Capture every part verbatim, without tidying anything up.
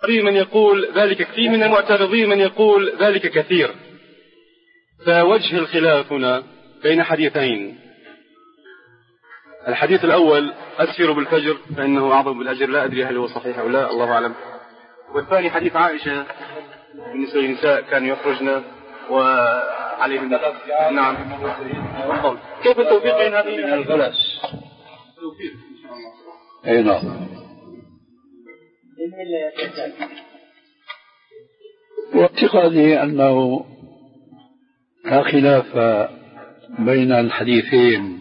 في من يقول ذلك كثير، من المعترضين من يقول ذلك كثير. فوجه الخلاف هنا بين حديثين. الحديث الأول أسفر بالفجر فإنه أعظم بالأجر، لا أدري هل هو صحيح أو لا، الله أعلم. والثاني حديث عائشة بالنسبة للنساء كانوا يخرجن وعليهم نعم. كيف التوفيق بين هذه من الغلس؟ أي نعم. واعتقادي أنه لا خلاف بين الحديثين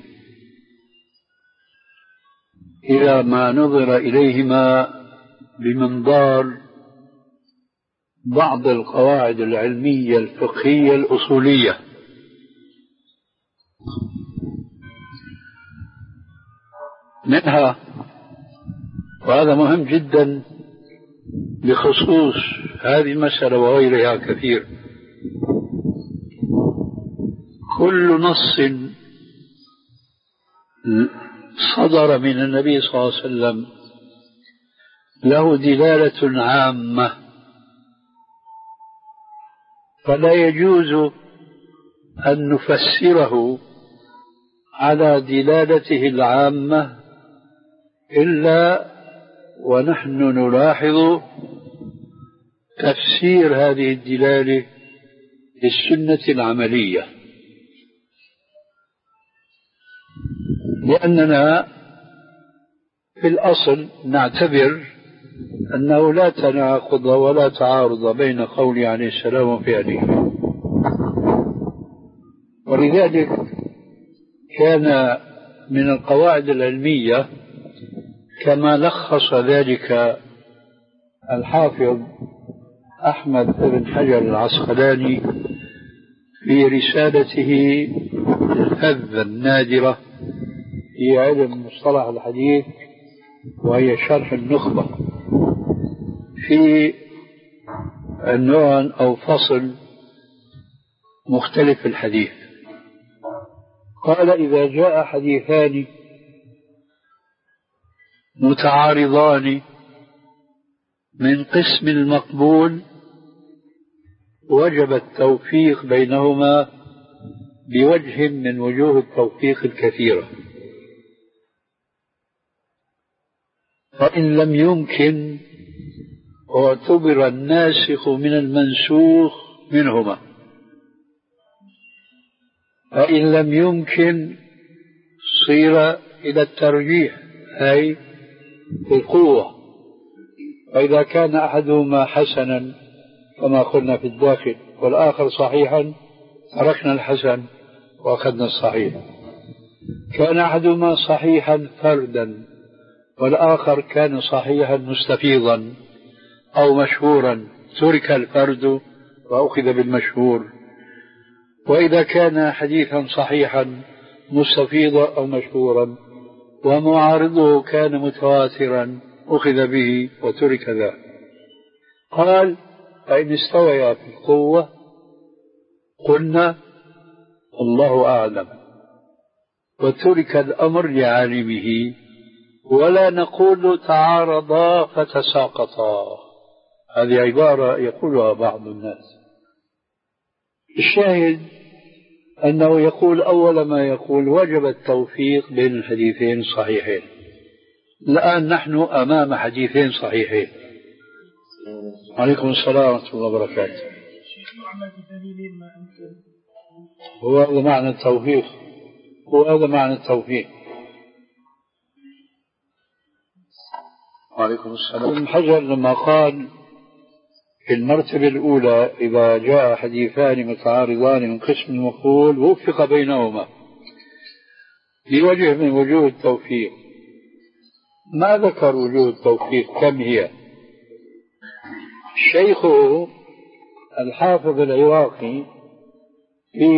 إذا ما نظر إليهما بمنظار بعض القواعد العلمية الفقهية الأصولية. منها، وهذا مهم جدا بخصوص هذه المسألة وغيرها كثير، كل نص صدر من النبي صلى الله عليه وسلم له دلالة عامة، فلا يجوز أن نفسره على دلالته العامة إلا ونحن نلاحظ تفسير هذه الدلالة للسنة العملية، لأننا في الأصل نعتبر أنه لا تناقض ولا تعارض بين قوله عليه السلام وفعله. ولذلك كان من القواعد العلمية كما لخص ذلك الحافظ أحمد بن حجر العسقلاني في رسالته الهذة النادرة في علم مصطلح الحديث، وهي شرح النخبة، في عنوان أو فصل مختلف الحديث. قال: إذا جاء حديثان متعارضان من قسم المقبول وجب التوفيق بينهما بوجه من وجوه التوفيق الكثيرة، فإن لم يمكن اعتبر الناسخ من المنسوخ منهما، فإن لم يمكن صير إلى الترجيح أي القوة، فإذا كان أحدهما حسنا كما قلنا في الداخل والآخر صحيحا تركنا الحسن وأخذنا الصحيح، كان أحدهما صحيحا فردا والآخر كان صحيحا مستفيضا أو مشهورا ترك الفرد وأخذ بالمشهور، وإذا كان حديثا صحيحا مستفيضا أو مشهورا ومعارضه كان متواترا أخذ به وترك ذا. قال: فإن استويا في القوة قلنا الله أعلم، وترك الأمر لعالمه، ولا نقول تعارضا فتساقطا. هذه عبارة يقولها بعض الناس. الشاهد أنه يقول أول ما يقول وجب التوفيق بين الحديثين الصحيحين. الآن نحن أمام حديثين صحيحين. عليكم السلام ورحمة الله وبركاته. هو هذا معنى التوفيق، هو هذا معنى التوفيق. وعليكم السلام. ابن حجر لما قال في المرتبة الأولى إذا جاء حديثان متعارضان من قسم المقبول وفق بينهما بوجه من وجوه التوفيق، ما ذكر وجوه التوفيق كم هي. الشيخ الحافظ العراقي في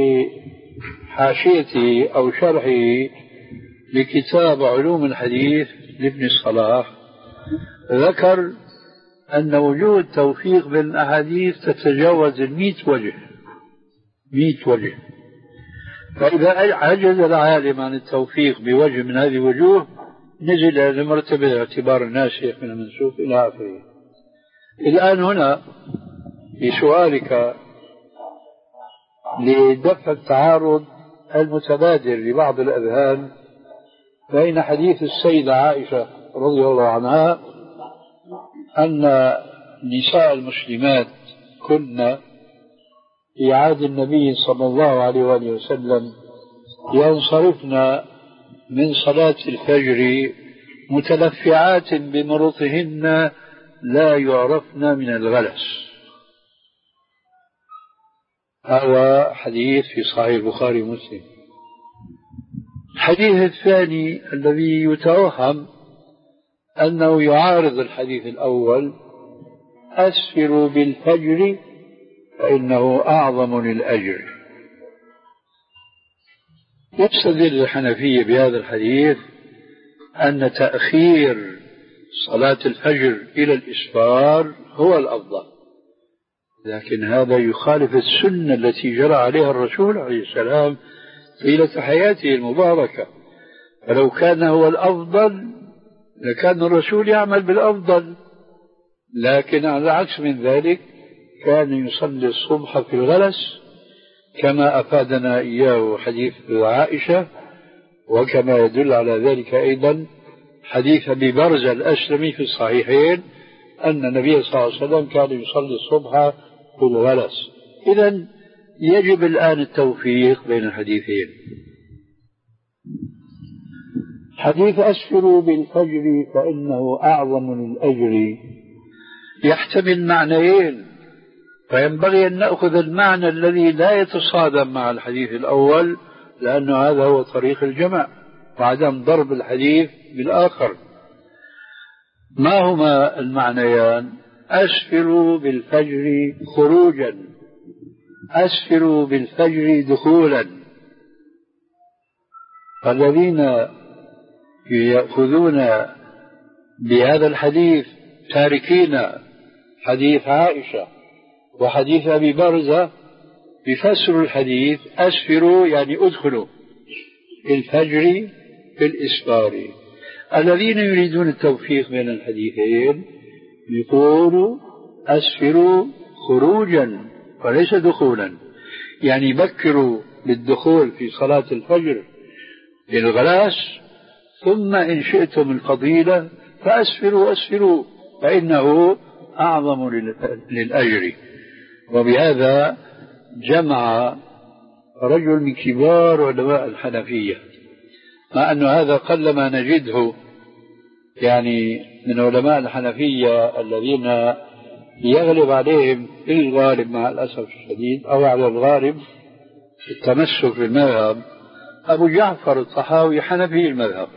حاشيته أو شرحه لكتاب علوم الحديث لابن الصلاح ذكر أن وجوه التوفيق بين الأحاديث تتجاوز المئة وجه، مئة وجه. فإذا عجز العالم عن التوفيق بوجه من هذه الوجوه نزل إلى مرتبة اعتبار الناسخ من المنسوخ إلى آخره. الآن هنا بسؤالك لدفع التعارض المتبادر لبعض الأذهان بين حديث السيدة عائشة رضي الله عنها أن نساء المسلمات كن في عهد النبي صلى الله عليه وآله وسلم ينصرفن من صلاة الفجر متلفعات بمرطهن لا يعرفن من الغلس. هذا حديث في صحيح البخاري ومسلم. الحديث الثاني الذي يتوهم أنه يعارض الحديث الأول: أسفروا بالفجر فإنه أعظم للأجر. يستدل الحنفية بهذا الحديث أن تأخير صلاة الفجر إلى الإسفار هو الأفضل، لكن هذا يخالف السنة التي جرى عليها الرسول عليه السلام طيلة حياته المباركة. فلو كان هو الأفضل لكان الرسول يعمل بالأفضل، لكن على عكس من ذلك كان يصلي الصبح في الغلس كما أفادنا إياه حديث عائشة، وكما يدل على ذلك أيضا حديث أبي برزة الأسلمي في الصحيحين أن النبي صلى الله عليه وسلم كان يصلي الصبح في الغلس. إذن يجب الآن التوفيق بين الحديثين. حديث أسفروا بالفجر فإنه أعظم للأجر يحتمل معنيين، فينبغي أن نأخذ المعنى الذي لا يتصادم مع الحديث الأول، لأن هذا هو طريق الجمع وعدم ضرب الحديث بالآخر. ما هما المعنيان؟ أسفروا بالفجر خروجا، أسفروا بالفجر دخولا. فالذين يأخذون بهذا الحديث تاركين حديث عائشة وحديث أبي برزة بفسر الحديث أسفروا يعني أدخلوا الفجر في الإسفار. الذين يريدون التوفيق بين الحديثين يقولوا أسفروا خروجا وليس دخولا، يعني بكروا بالدخول في صلاة الفجر للغلاس، ثم إن شئتم الفضيلة فأسفروا أسفروا فإنه أعظم للأجر. وبهذا جمع رجل من كبار علماء الحنفية، مع أن هذا قلما نجده يعني من علماء الحنفية الذين يغلب عليهم في الغالب مع الأسف الشديد أو على الغالب التمسك بالمذهب. أبو جعفر الطحاوي حنفي المذهب،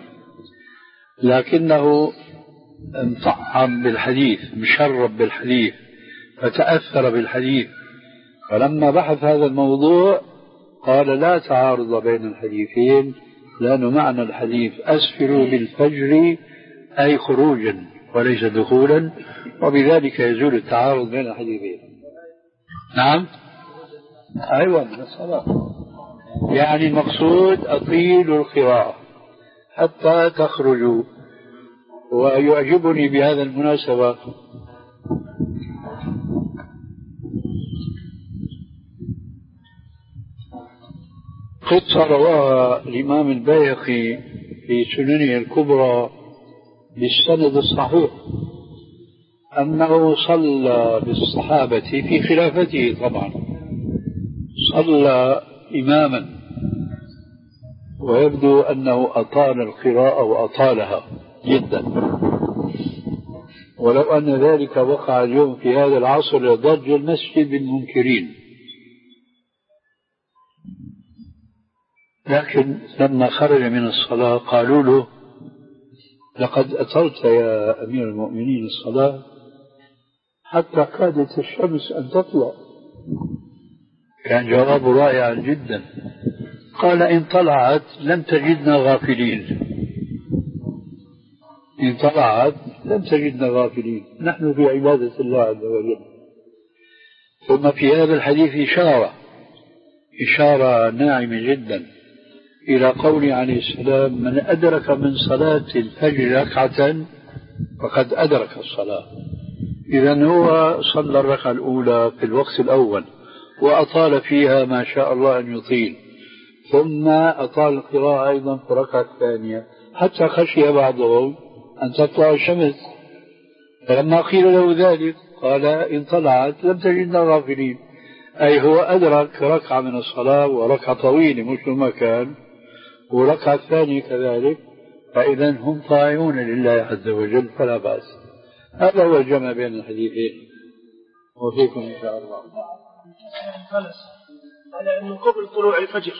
لكنه مطعم بالحديث، مشرب بالحديث، فتأثر بالحديث، فلما بحث هذا الموضوع قال لا تعارض بين الحديثين، لأن معنى الحديث أسفروا بالفجر أي خروجا وليس دخولا، وبذلك يزول التعارض بين الحديثين. نعم أيوة من الصلاة، يعني المقصود أطيلوا القراءة حتى تخرجوا. ويعجبني بهذا المناسبة قصة رواها الإمام البيهقي في سننه الكبرى بالسند الصحيح أنه صلى بالصحابة في خلافته، طبعا صلى إماما، ويبدو أنه أطال القراءة وأطالها جدا، ولو أن ذلك وقع اليوم في هذا العصر لضج المسجد بالمنكرين. لكن لما خرج من الصلاة قالوا له لقد أطلت يا أمير المؤمنين الصلاة حتى كادت الشمس أن تطلع. كان جوابه رائعا جدا، قال إن طلعت لم تجدنا غافلين، إن طلعت لم تجدنا غافلين، نحن في عبادة الله عز وجل. ثم في هذا الحديث إشارة إشارة ناعمة جدا إلى قول عليه السلام من أدرك من صلاة الفجر ركعة فقد أدرك الصلاة، إذا هو صلى الركعة الأولى في الوقت الأول وأطال فيها ما شاء الله أن يطيل، ثم أطال القراءة أيضا في الركعة الثانية حتى خشي بعضهم أن تطلع الشمس، فلما قيل له ذلك قال إن طلعت لم تجدنا غافلين، أي هو أدرك ركعة من الصلاة وركعة طويلة مش ما كان، وركعة الثانية كذلك، فإذا هم طاعون لله عز وجل فلا بأس. هذا هو الجمع بين الحديثين. وفيكم إن شاء الله. على أنه قبل طلوع الفجر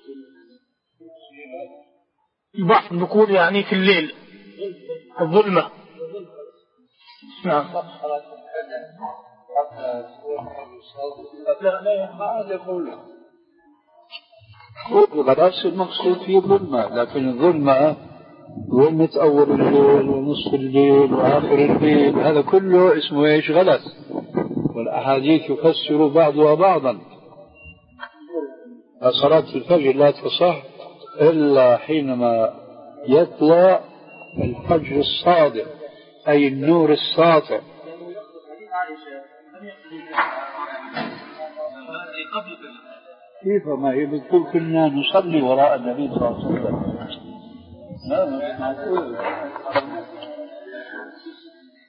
البعض نقول يعني في الليل الظلمة. نعم. لا لا ما عاد يقول خلاص المقصود فيه ظلمة، لكن الظلمة ظلمة أول الليل ونصف الليل وآخر الليل هذا كله اسمه إيش؟ غلس، والأحاديث يفسر بعضها بعضا. صلاة الفجر لا تصح إلا حينما يطلع الفجر الصادق أي النور الساطع. كيف ما هي بتقول كنا نصلي وراء النبي صلى الله عليه وسلم؟ لا مش معقول.